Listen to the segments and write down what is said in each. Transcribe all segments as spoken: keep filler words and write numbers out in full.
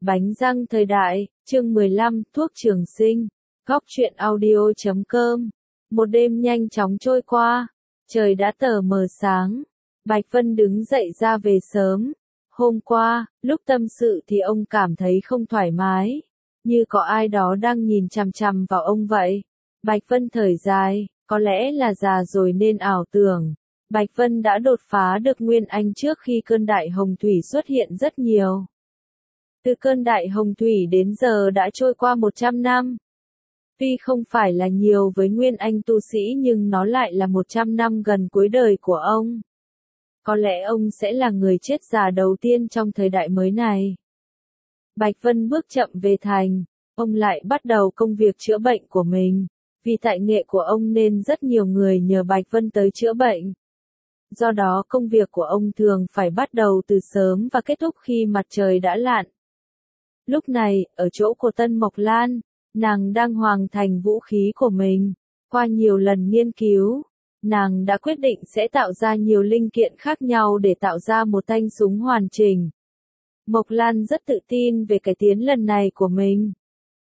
Bánh răng thời đại, chương mười lăm, thuốc trường sinh. Góc truyện audio chấm com. Một đêm nhanh chóng trôi qua, trời đã tờ mờ sáng. Bạch Vân đứng dậy ra về sớm. Hôm qua, lúc tâm sự thì ông cảm thấy không thoải mái, như có ai đó đang nhìn chằm chằm vào ông vậy. Bạch Vân thở dài, có lẽ là già rồi nên ảo tưởng. Bạch Vân đã đột phá được Nguyên Anh trước khi cơn đại hồng thủy xuất hiện rất nhiều. Từ cơn đại hồng thủy đến giờ đã trôi qua một trăm năm. Tuy không phải là nhiều với Nguyên Anh tu sĩ nhưng nó lại là một trăm năm gần cuối đời của ông. Có lẽ ông sẽ là người chết già đầu tiên trong thời đại mới này. Bạch Vân bước chậm về thành, ông lại bắt đầu công việc chữa bệnh của mình. Vì tại nghệ của ông nên rất nhiều người nhờ Bạch Vân tới chữa bệnh. Do đó công việc của ông thường phải bắt đầu từ sớm và kết thúc khi mặt trời đã lặn. Lúc này, ở chỗ của Tân Mộc Lan, nàng đang hoàn thành vũ khí của mình. Qua nhiều lần nghiên cứu, nàng đã quyết định sẽ tạo ra nhiều linh kiện khác nhau để tạo ra một thanh súng hoàn chỉnh. Mộc Lan rất tự tin về cải tiến lần này của mình.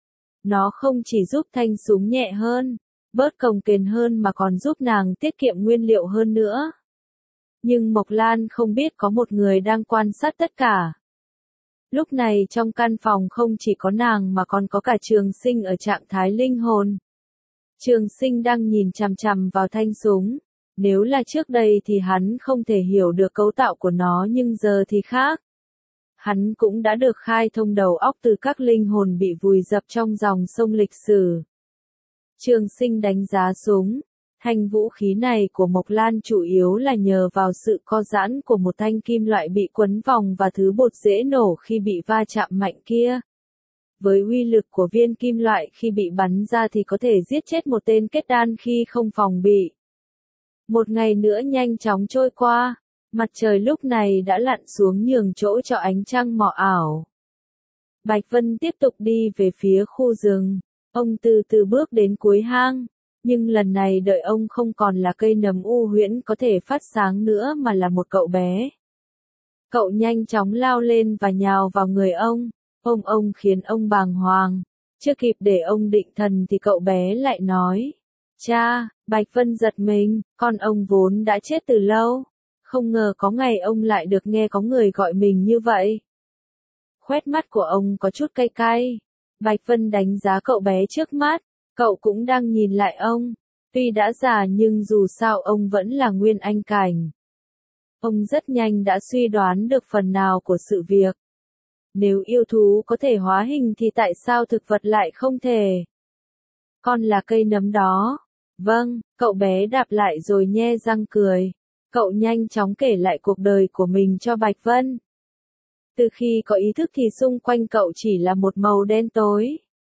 Nó không chỉ giúp thanh súng nhẹ hơn, bớt cồng kềnh hơn mà còn giúp nàng tiết kiệm nguyên liệu hơn nữa. Nhưng Mộc Lan không biết có một người đang quan sát tất cả. Lúc này trong căn phòng không chỉ có nàng mà còn có cả Trường Sinh ở trạng thái linh hồn. Trường Sinh đang nhìn chằm chằm vào thanh súng. Nếu là trước đây thì hắn không thể hiểu được cấu tạo của nó nhưng giờ thì khác. Hắn cũng đã được khai thông đầu óc từ các linh hồn bị vùi dập trong dòng sông lịch sử. Trường Sinh đánh giá súng. Thanh vũ khí này của Mộc Lan chủ yếu là nhờ vào sự co giãn của một thanh kim loại bị quấn vòng và thứ bột dễ nổ khi bị va chạm mạnh kia. Với uy lực của viên kim loại khi bị bắn ra thì có thể giết chết một tên kết đan khi không phòng bị. Một ngày nữa nhanh chóng trôi qua, mặt trời lúc này đã lặn xuống nhường chỗ cho ánh trăng mờ ảo. Bạch Vân tiếp tục đi về phía khu rừng, ông từ từ bước đến cuối hang. Nhưng lần này đợi ông không còn là cây nấm u huyễn có thể phát sáng nữa mà là một cậu bé. Cậu nhanh chóng lao lên và nhào vào người ông, ôm ông khiến ông bàng hoàng. Chưa kịp để ông định thần thì cậu bé lại nói, cha. Bạch Vân giật mình, con ông vốn đã chết từ lâu. Không ngờ có ngày ông lại được nghe có người gọi mình như vậy. Khoét mắt của ông có chút cay cay. Bạch Vân đánh giá cậu bé trước mắt. Cậu cũng đang nhìn lại ông, tuy đã già nhưng dù sao ông vẫn là Nguyên Anh cảnh. Ông rất nhanh đã suy đoán được phần nào của sự việc. Nếu yêu thú có thể hóa hình thì tại sao thực vật lại không thể? Con là cây nấm đó. Vâng, cậu bé đáp lại rồi nhe răng cười. Cậu nhanh chóng kể lại cuộc đời của mình cho Bạch Vân. Từ khi có ý thức thì xung quanh cậu chỉ là một màu đen tối.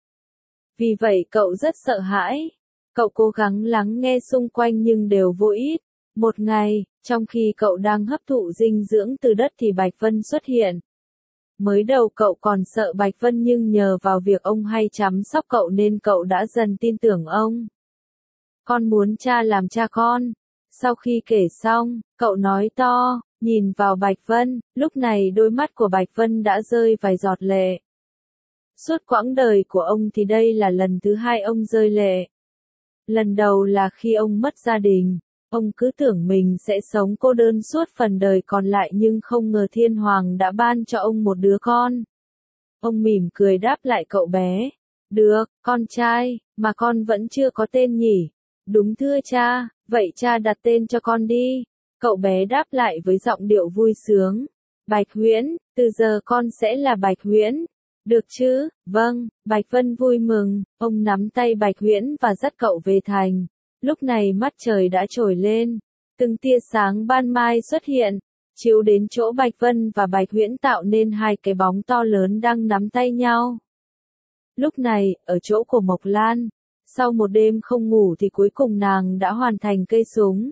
Vì vậy cậu rất sợ hãi. Cậu cố gắng lắng nghe xung quanh nhưng đều vô ích. Một ngày, trong khi cậu đang hấp thụ dinh dưỡng từ đất thì Bạch Vân xuất hiện. Mới đầu cậu còn sợ Bạch Vân nhưng nhờ vào việc ông hay chăm sóc cậu nên cậu đã dần tin tưởng ông. Con muốn cha làm cha con. Sau khi kể xong, cậu nói to, nhìn vào Bạch Vân. Lúc này đôi mắt của Bạch Vân đã rơi vài giọt lệ. Suốt quãng đời của ông thì đây là lần thứ hai ông rơi lệ. Lần đầu là khi ông mất gia đình, ông cứ tưởng mình sẽ sống cô đơn suốt phần đời còn lại nhưng không ngờ Thiên Hoàng đã ban cho ông một đứa con. Ông mỉm cười đáp lại cậu bé, được, con trai, mà con vẫn chưa có tên nhỉ? Đúng thưa cha, vậy cha đặt tên cho con đi. Cậu bé đáp lại với giọng điệu vui sướng, Bạch Huyễn, từ giờ con sẽ là Bạch Huyễn. Được chứ, vâng, Bạch Vân vui mừng, ông nắm tay Bạch Huyễn và dắt cậu về thành. Lúc này mắt trời đã trồi lên, từng tia sáng ban mai xuất hiện, chiếu đến chỗ Bạch Vân và Bạch Huyễn tạo nên hai cái bóng to lớn đang nắm tay nhau. Lúc này, ở chỗ của Mộc Lan, sau một đêm không ngủ thì cuối cùng nàng đã hoàn thành cây súng.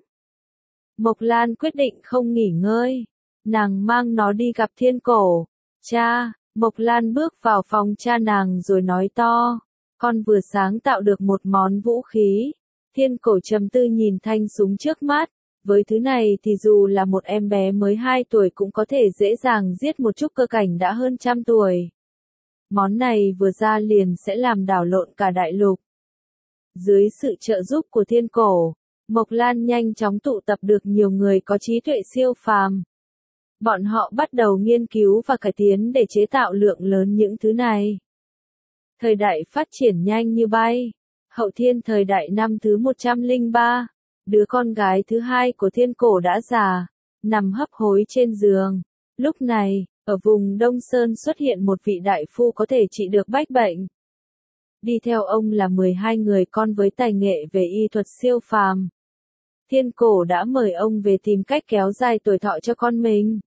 Mộc Lan quyết định không nghỉ ngơi, nàng mang nó đi gặp Thiên Cổ. Cha. Mộc Lan bước vào phòng cha nàng rồi nói to, con vừa sáng tạo được một món vũ khí. Thiên Cổ trầm tư nhìn thanh súng trước mắt, với thứ này thì dù là một em bé mới hai tuổi cũng có thể dễ dàng giết một trúc cơ cảnh đã hơn trăm tuổi. Món này vừa ra liền sẽ làm đảo lộn cả đại lục. Dưới sự trợ giúp của thiên cổ, Mộc Lan nhanh chóng tụ tập được nhiều người có trí tuệ siêu phàm. Bọn họ bắt đầu nghiên cứu và cải tiến để chế tạo lượng lớn những thứ này. Thời đại phát triển nhanh như bay. Hậu Thiên thời đại năm thứ một trăm lẻ ba, đứa con gái thứ hai của thiên cổ đã già, nằm hấp hối trên giường. Lúc này, ở vùng Đông Sơn xuất hiện một vị đại phu có thể trị được bách bệnh. Đi theo ông là mười hai người con với tài nghệ về y thuật siêu phàm. Thiên cổ đã mời ông về tìm cách kéo dài tuổi thọ cho con mình.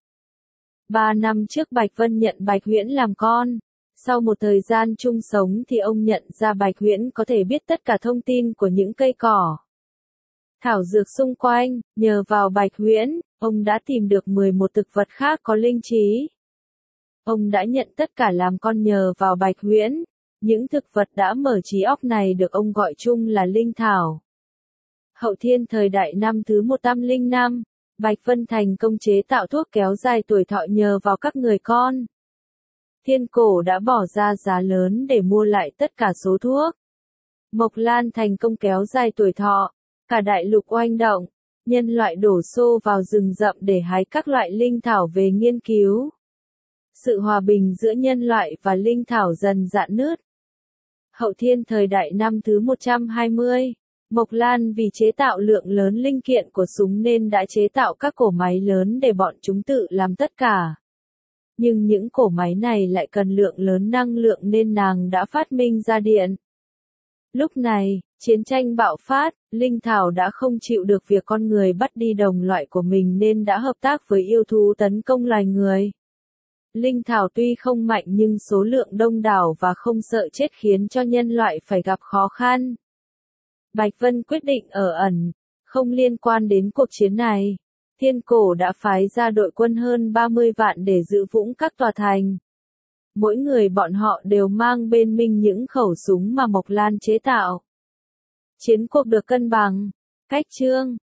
Ba năm trước Bạch Vân nhận Bạch Huyễn làm con. Sau một thời gian chung sống thì ông nhận ra Bạch Huyễn có thể biết tất cả thông tin của những cây cỏ, thảo dược xung quanh. Nhờ vào Bạch Huyễn, ông đã tìm được mười một thực vật khác có linh trí. Ông đã nhận tất cả làm con nhờ vào Bạch Huyễn. Những thực vật đã mở trí óc này được ông gọi chung là linh thảo. Hậu Thiên thời đại năm thứ một trăm lẻ năm, Bạch Vân thành công chế tạo thuốc kéo dài tuổi thọ nhờ vào các người con. Thiên cổ đã bỏ ra giá lớn để mua lại tất cả số thuốc. Mộc Lan thành công kéo dài tuổi thọ. Cả đại lục oanh động. Nhân loại đổ xô vào rừng rậm để hái các loại linh thảo về nghiên cứu. Sự hòa bình giữa nhân loại và linh thảo dần rạn nứt. Hậu Thiên thời đại năm thứ một trăm hai mươi. Mộc Lan vì chế tạo lượng lớn linh kiện của súng nên đã chế tạo các cỗ máy lớn để bọn chúng tự làm tất cả. Nhưng những cỗ máy này lại cần lượng lớn năng lượng nên nàng đã phát minh ra điện. Lúc này, chiến tranh bạo phát, linh thảo đã không chịu được việc con người bắt đi đồng loại của mình nên đã hợp tác với yêu thú tấn công loài người. Linh thảo tuy không mạnh nhưng số lượng đông đảo và không sợ chết khiến cho nhân loại phải gặp khó khăn. Bạch Vân quyết định ở ẩn, không liên quan đến cuộc chiến này. Thiên cổ đã phái ra đội quân hơn ba mươi vạn để giữ vững các tòa thành. Mỗi người bọn họ đều mang bên mình những khẩu súng mà Mộc Lan chế tạo. Chiến cuộc được cân bằng. Cách chương